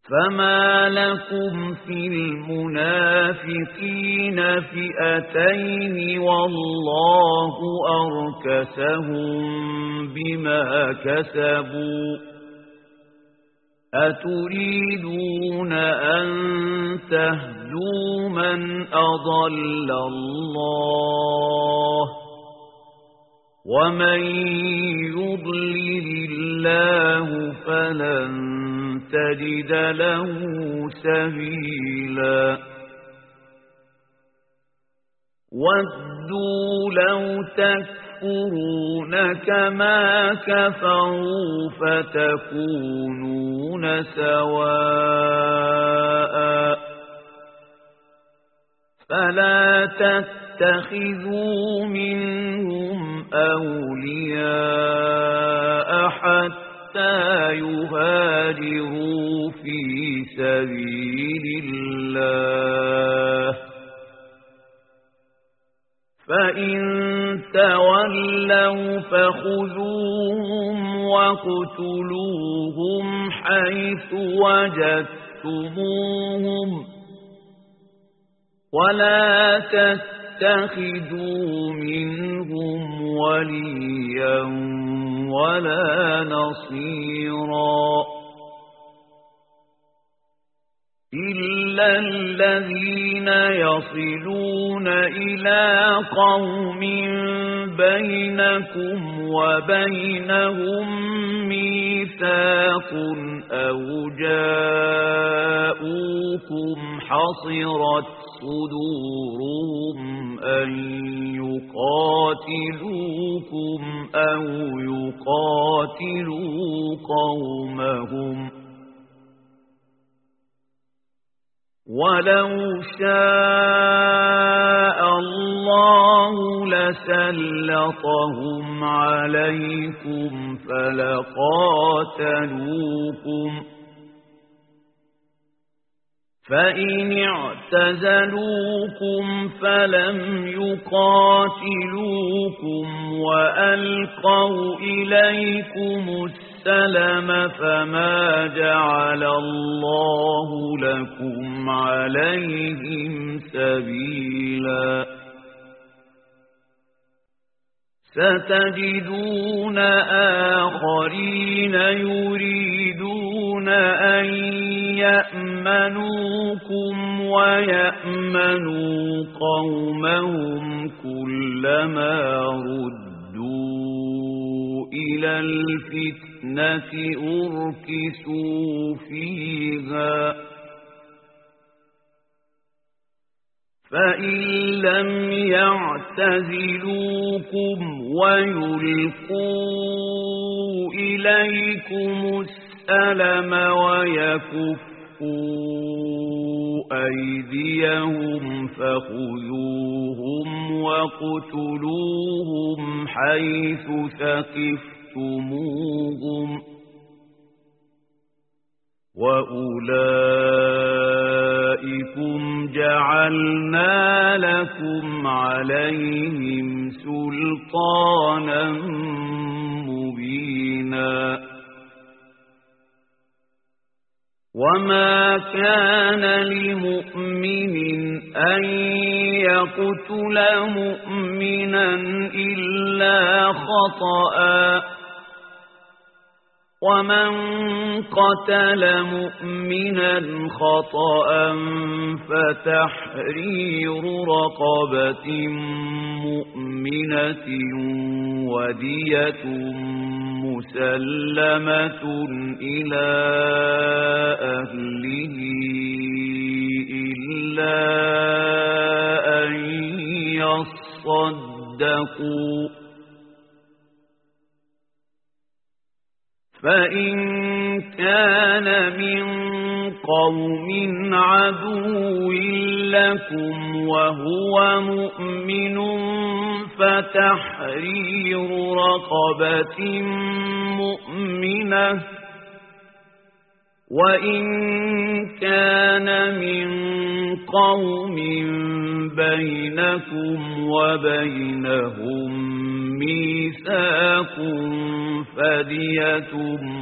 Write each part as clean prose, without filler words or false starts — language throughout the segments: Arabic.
فما لكم في المنافقين فئتين والله أركسهم بما كسبوا أتريدون أن تهدوا من أضل الله ومن يضلل الله فلن تجد له سبيلا ودوا لو تكفرون كما كفروا فتكونون سواء فلا تتخذوا منهم أولياء حتى يهاجروا في سبيل الله فإن تولوا فخذوهم واقتلوهم حيث وجدتموهم ولا تتخذوا منهم وليا ولا نصيرا إلا الذين يصلون إلى قوم بينكم وبينهم ميثاق أو جاءوكم حصرت صدورهم أن يقاتلوكم أو يقاتلوا قومهم ولو شاء الله لسلطهم عليكم فلقاتلوكم فإن اعتزلوكم فلم يقاتلوكم وألقوا إليكم السلم فما جعل الله لكم عليهم سبيلا ستجدون آخرين يريدون أن يأمنوكم ويأمنوا قومهم كلما ردوا إلى الفتنة أركسوا فيها فإن لم يعتزلوكم ويلقوا إليكم السلم ويكفوا أيديهم فخذوهم واقتلوهم حيث ثقفتموهم وأولئكم جعلنا لكم عليهم سلطانا مبينا وما كان لمؤمن أن يقتل مؤمنا إلا خطأ ومن قتل مؤمنا خطأ فتحرير رقبة مؤمنة ودية مسلمة إلى أهله إلا أن يصدقوا فإن كان من قوم عدو لكم وهو مؤمن فتحرير رقبة مؤمنة وإن كان من قوم بينكم وبينهم ميثاق فدية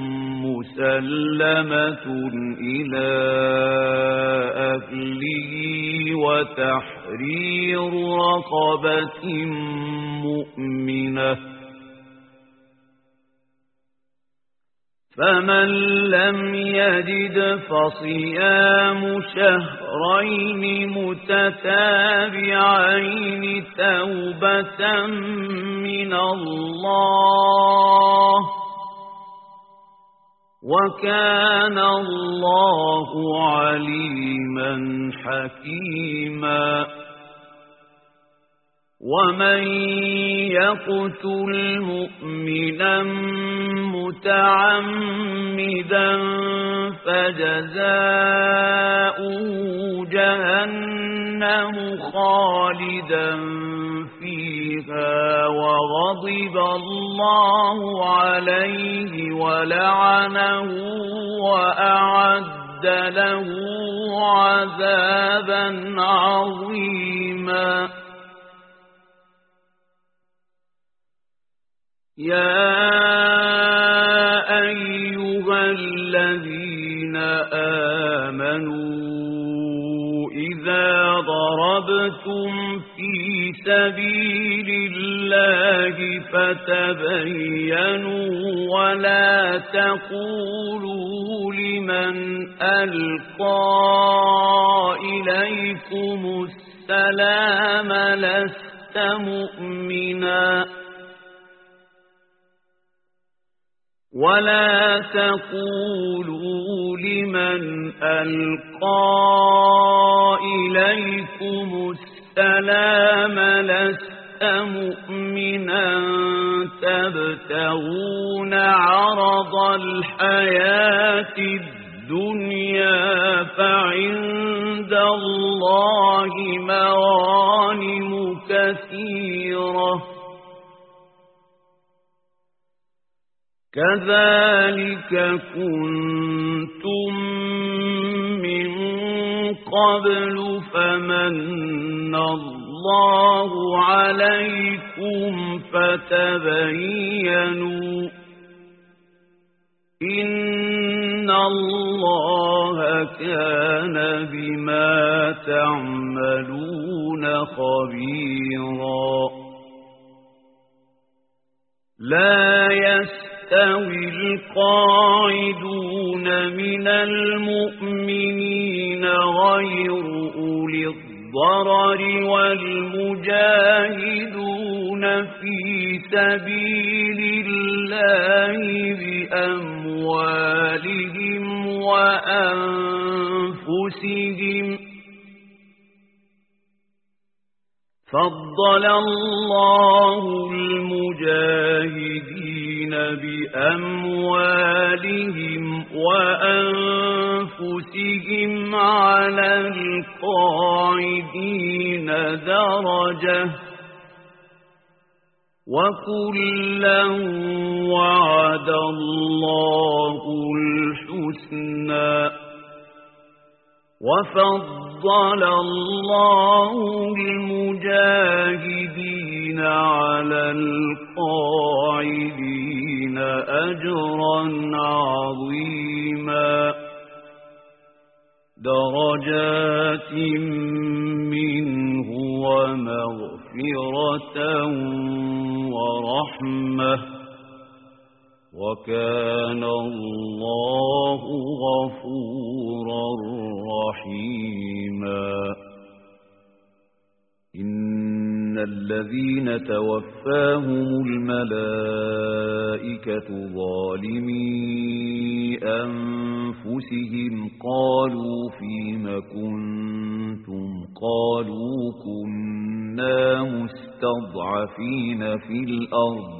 مسلمة إلى أهله وتحرير رقبة مؤمنة فمن لم يجد فصيام شهرين متتابعين توبة من الله وكان الله عليما حكيما ومن يقتل مؤمنا متعمدا فجزاؤه جهنم خالدا فيها وغضب الله عليه ولعنه وأعد له عذابا عظيما يا أيها الذين آمنوا إذا ضربتم في سبيل الله فتبينوا ولا تقولوا لمن ألقى إليكم السلام لست مؤمنا ولا تقولوا لمن ألقى إليكم السلام لست مؤمنا تبتغون عرض الحياة الدنيا فعند الله مغانم كثيرة كذلك كنتم من قبل فمن الله عليكم فتبينوا إن الله كان بما تعملون خبيرا لا يستوي القاعدون من المؤمنين غير أولي الضرر والمجاهدون في سبيل الله بأموالهم وأنفسهم فضل الله المجاهدين بأموالهم وأنفسهم على القاعدين درجة وكلا وعد الله الحسنى وفضل الله المجاهدين على القاعدين أجرا عظيما درجات منه ومغفرة ورحمة وكان الله غفورا رحيما إن الذين توفاهم الملائكة ظالمي أنفسهم قالوا فيم كنتم قالوا كنا مستضعفين في الأرض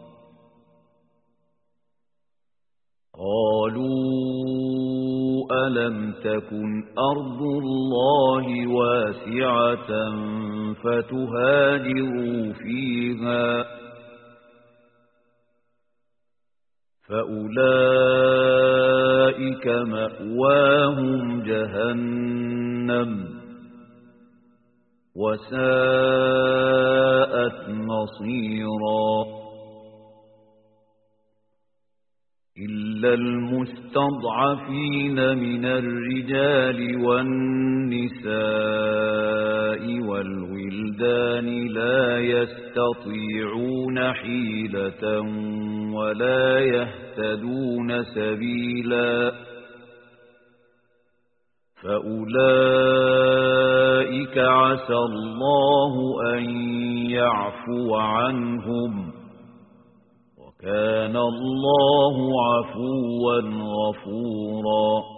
قالوا ألم تكن أرض الله واسعة فتهاجروا فيها فأولئك مأواهم جهنم وساءت مصيرا إلا المستضعفين من الرجال والنساء والولدان لا يستطيعون حيلة ولا يهتدون سبيلا فأولئك عسى الله أن يعفو عنهم وكان الله عفوا غفورا